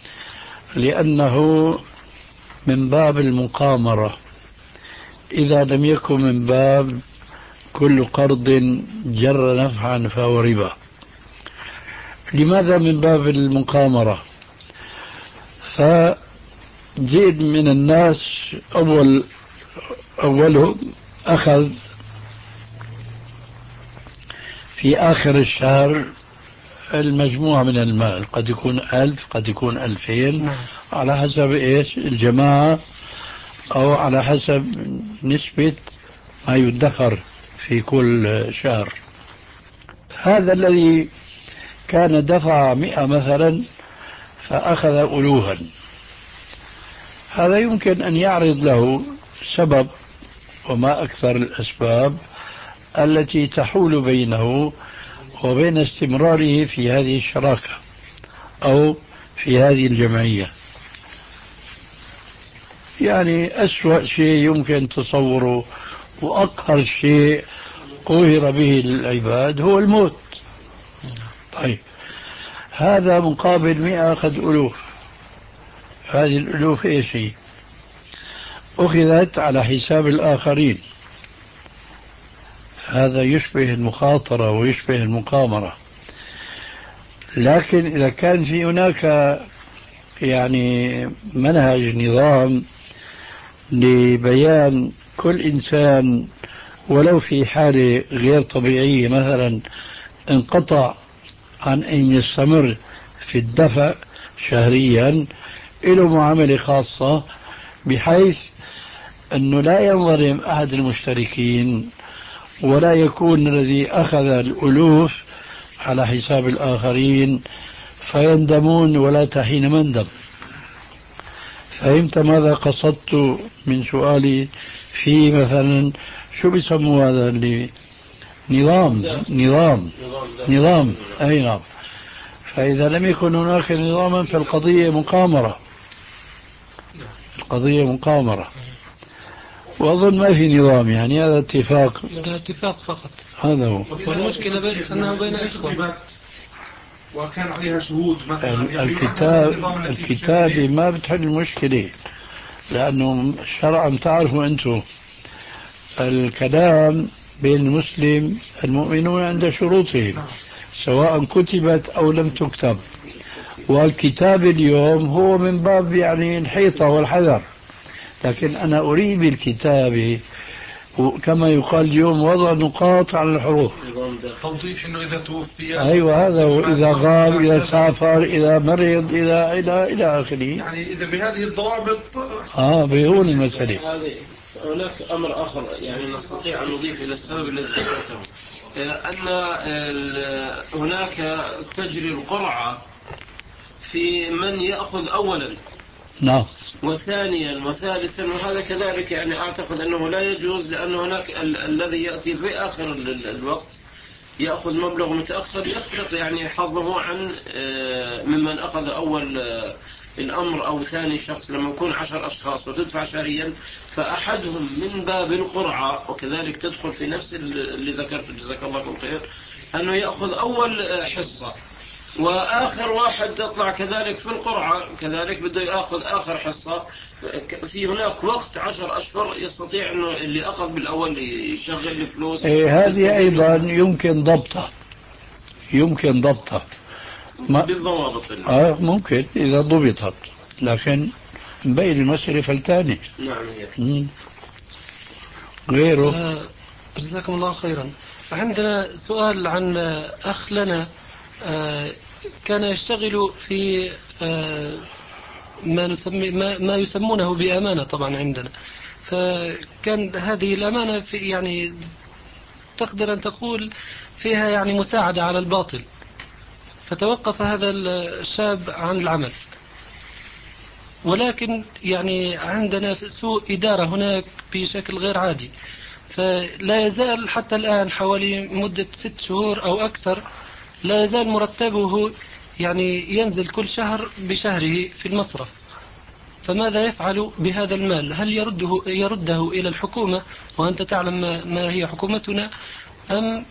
لأنه من باب المقامرة، إذا لم يكن من باب كل قرض جر نفعا فهو ربا. لماذا من باب المقامرة؟ فجئت من الناس أول أولهم أخذ في آخر الشهر المجموعة من المال، قد يكون ألف قد يكون ألفين، نعم. على حسب إيش الجماعة أو على حسب نسبة ما يدخر في كل شهر. هذا الذي كان دفع مئة مثلا فأخذ ألوها، هذا يمكن أن يعرض له سبب وما أكثر الأسباب التي تحول بينه وبين استمراره في هذه الشراكة أو في هذه الجمعية. يعني أسوأ شيء يمكن تصوره وأقهر شيء قهر به العباد هو الموت. طيب هذا مقابل مئة أخذ ألوف، هذه الألوف إيش هي؟ أخذت على حساب الآخرين. هذا يشبه المخاطرة ويشبه المقامرة. لكن إذا كان في هناك يعني منهج نظام لبيان كل إنسان ولو في حالة غير طبيعية، مثلا انقطع عن أن يستمر في الدفع شهريا، له معاملة خاصة بحيث أنه لا ينظلم أحد المشتركين ولا يكون الذي أخذ الألوف على حساب الآخرين فيندمون ولا تحين مندم. فهمت ماذا قصدت من سؤالي في مثلا شو بيسموا هذا اللي نظام نظام نظام أي نعم. فإذا لم يكن هناك نظاما فالقضية مقامرة، القضية مقامرة، وأظن ما في نظام، يعني هذا اتفاق اتفاق فقط. هذا هو. والمشكلة بين أنه بين إخوة وكان عليها شهود مثلا. يعني الكتاب الكتابة ما بتحل المشكلة، لأنه شرعا تعرفوا أنتم الكلام بين المسلم المؤمنون عند شروطهم سواء كتبت أو لم تكتب، والكتاب اليوم هو من باب يعني الحيطة والحذر، لكن أنا أريد بالكتابة كما يقال اليوم وضع نقاط على الحروف، توضيح انه اذا توفي ايوه هذا، واذا غاب، اذا سافر، اذا مرض، اذا الى الى اخره، يعني اذا بهذه الضوابط اه بهون المسألة. هناك امر اخر يعني نستطيع ان نضيف الى السبب الذي ذكرته، ان هناك تجري القرعة في من يأخذ اولا نعم وثانيا وثالثا، وهذا كذلك يعني أعتقد أنه لا يجوز، لأن هناك ال- الذي يأتي في آخر ال- الوقت يأخذ مبلغ متأخر يسرق يعني حظه عن ممن أخذ أول الأمر أو ثاني شخص. لما يكون عشر أشخاص وتدفع شهريا، فأحدهم من باب القرعة، وكذلك تدخل في نفس اللي ذكرت جزاك الله كل خير، أنه يأخذ أول حصة، وآخر واحد تطلع كذلك في القرعة كذلك بده يأخذ آخر حصة. في هناك وقت عشر أشهر يستطيع أنه اللي أخذ بالأول يشغل الفلوس. إيه هذه أيضا يمكن ضبطها، يمكن ضبطها ما بالضوابط آه ممكن إذا ضبطت، لكن مبين المسألة فلتانة. نعم. غيره. آه جزاكم الله خيرا. عندنا سؤال عن أخ لنا آه كان يشتغل في آه ما, نسمي ما, ما يسمونه بأمانة طبعا عندنا، فكان هذه الأمانة في يعني تقدر أن تقول فيها يعني مساعدة على الباطل، فتوقف هذا الشاب عن العمل، ولكن يعني عندنا سوء إدارة هناك بشكل غير عادي، فلا يزال حتى الآن حوالي مدة ست شهور أو أكثر لا يزال مرتبه يعني ينزل كل شهر بشهره في المصرف. فماذا يفعل بهذا المال؟ هل يرده, يرده إلى الحكومة وأنت تعلم ما, ما هي حكومتنا، أم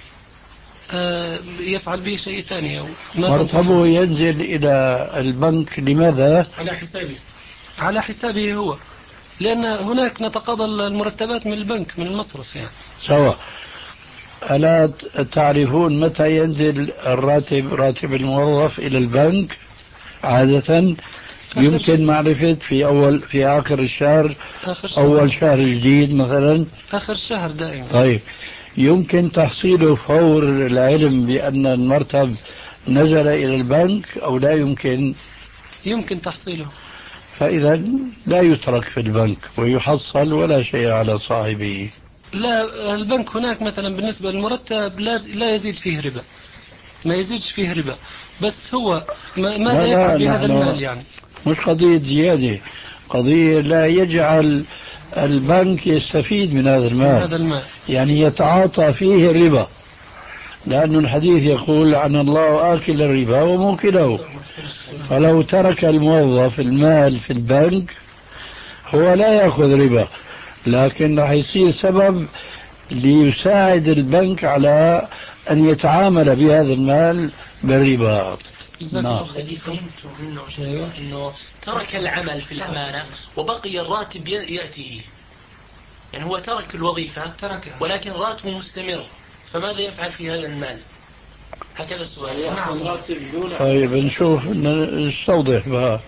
آه يفعل به شيء ثاني؟ مرتبه ينزل إلى البنك لماذا؟ على حسابه على حسابه هو، لأن هناك نتقاضى المرتبات من البنك من المصرف يعني. سوا. ألا تعرفون متى ينزل الراتب راتب الموظف إلى البنك عادة؟ يمكن معرفة في أول في آخر الشهر، آخر شهر. أول شهر جديد مثلا آخر الشهر دائما. طيب يمكن تحصيله فور العلم بأن المرتب نزل إلى البنك أو لا يمكن؟ يمكن تحصيله. فإذا لا يترك في البنك ويحصل ولا شيء على صاحبه. لا البنك هناك مثلا بالنسبة للمرتب لا, لا يزيد فيه ربا، ما يزيدش فيه ربا، بس هو ماذا يفعل بهذا المال؟ يعني مش قضية زيادة، قضية لا يجعل البنك يستفيد من هذا المال, هذا المال. يعني يتعاطى فيه الربا، لأن الحديث يقول عن الله آكل الربا وموكله. فلو ترك الموظف المال في البنك هو لا يأخذ ربا، لكن راح يصير سبب ليساعد البنك على أن يتعامل بهذا المال بالربا. نعم. الذي فهمت منه شيء أنه ترك العمل في الأمانة وبقي الراتب يأتيه، يعني هو ترك الوظيفة ولكن راتبه مستمر، فماذا يفعل في هذا المال؟ هكذا السؤال. نعم. طيب نشوف نستوضح بها.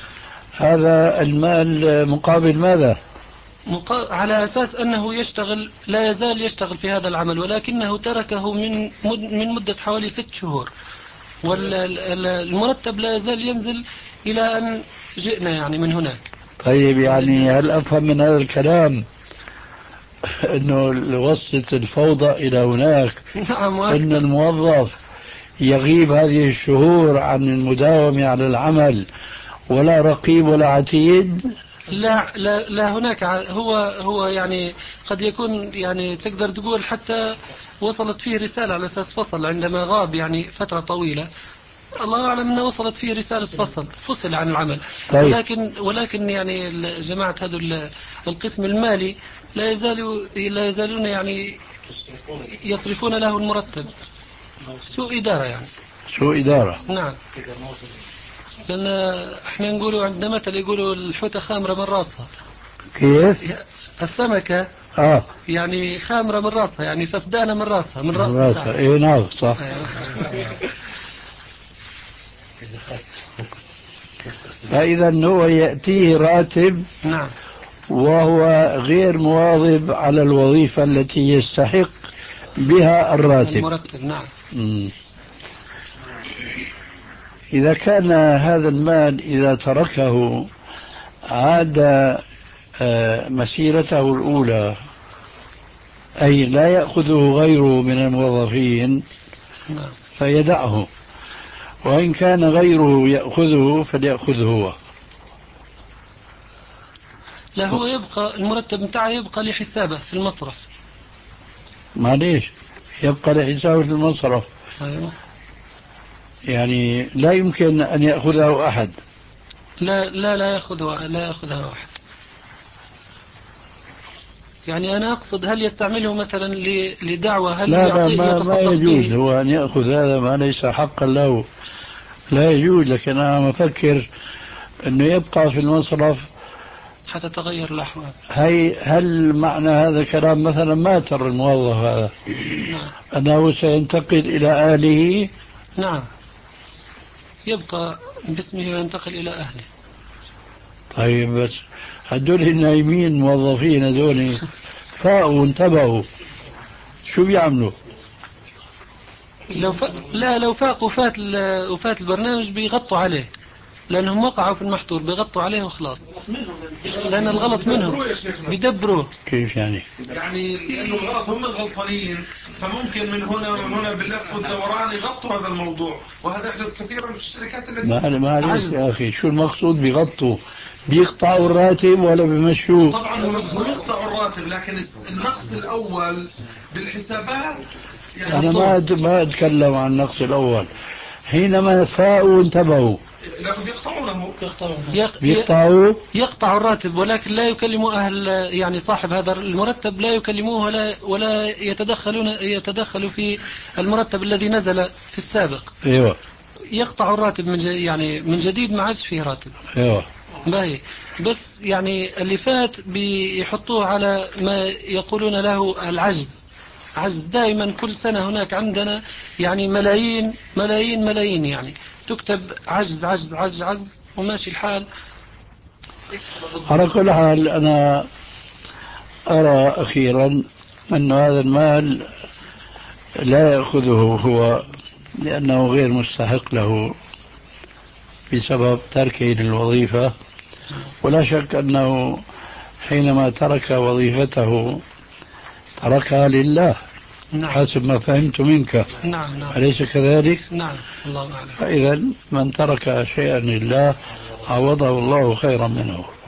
هذا المال مقابل ماذا؟ مقا... على أساس أنه يشتغل لا يزال يشتغل في هذا العمل، ولكنه تركه من مد... من مدة حوالي ست شهور، والمرتب لا يزال ينزل إلى أن جئنا يعني من هناك. طيب يعني هل أفهم من هذا الكلام أنه وصلت الفوضى إلى هناك؟ نعم. أن الموظف يغيب هذه الشهور عن المداومة على العمل ولا رقيب ولا عتيد؟ لا لا لا هناك هو هو يعني قد يكون يعني تقدر تقول حتى وصلت فيه رسالة على أساس فصل عندما غاب يعني فترة طويلة، الله أعلم أنه وصلت فيه رسالة فصل فصل عن العمل. طيب. ولكن ولكن يعني جماعة هذا القسم المالي لا يزالوا لا يزالون يعني يصرفون له المرتب. سوء إدارة يعني. سوء إدارة. نعم. لأن احنا نقولوا عندنا مثل يقولوا الحوتة خامرة من راسها. كيف؟ السمكة آه. يعني خامرة من راسها، يعني فسدانة من راسها من راسها. راسها إيه نعم صح. فإذا هو يأتيه راتب. نعم. وهو غير مواظب على الوظيفة التي يستحق بها الراتب. المرتب. نعم. مم. إذا كان هذا المال إذا تركه عاد مسيرته الأولى، أي لا يأخذه غيره من الموظفين فيدعه، وإن كان غيره يأخذه فليأخذه هو. لا هو يبقى المرتب متاعه يبقى لحسابه في المصرف. معليش يبقى لحسابه في المصرف. أيوة. يعني لا يمكن أن يأخذه أحد. لا لا لا يأخذه لا يأخذه أحد. يعني أنا أقصد هل يستعمله مثلا لدعوة؟ هل لا لا ما, ما يجوز هو أن يأخذ هذا ما ليس حقا له، لا يجوز. لكن أنا مفكر أنه يبقى في المصرف حتى تغير الأحوال. هي هل معنى هذا كلام مثلا ما ترى الموظف هذا نعم. أنه سينتقل إلى أهله؟ نعم يبقى باسمه وينتقل إلى أهله. طيب بس هدول النايمين موظفين هدول فاقوا وانتبهوا شو بيعملوا؟ لو ف... لا لو فاق وفات ال... وفات البرنامج بيغطوا عليه، لأنهم وقعوا في المحظور بيغطوا عليه وخلاص، لأن الغلط منهم بيدبروا. كيف يعني؟ يعني لأنه الغلط هم الغلطانين، فممكن من هنا ومن هنا باللف والدوران يغطوا هذا الموضوع، وهذا يحدث كثيرا في الشركات التي ما معلش يا أخي شو المقصود بيغطوا؟ بيقطعوا الراتب ولا بيمشوه؟ طبعا هم يقطعوا الراتب، لكن النقص الأول بالحسابات يعني أنا ما ما أتكلم عن النقص الأول. حينما فاقوا وانتبهوا يقطعونه يقطعوا يقطع الراتب، ولكن لا يكلموا أهل يعني صاحب هذا المرتب، لا يكلموه ولا ولا يتدخلون يتدخلوا في المرتب الذي نزل في السابق. ايوه يقطع الراتب من يعني من جديد، ما عادش فيه راتب. ايوه باهي. بس يعني اللي فات بيحطوه على ما يقولون له العجز. عجز دائما كل سنة هناك عندنا يعني ملايين ملايين ملايين، يعني تكتب عجز عجز عجز عجز وماشي الحال. على كل حال أنا أرى أخيرا أن هذا المال لا يأخذه هو لأنه غير مستحق له بسبب تركه للوظيفة، ولا شك أنه حينما ترك وظيفته تركها لله. نعم. حسب ما فهمت منك. نعم نعم. أليس كذلك؟ نعم الله أعلم. فإذا من ترك شيئا لله عوضه الله خيرا منه.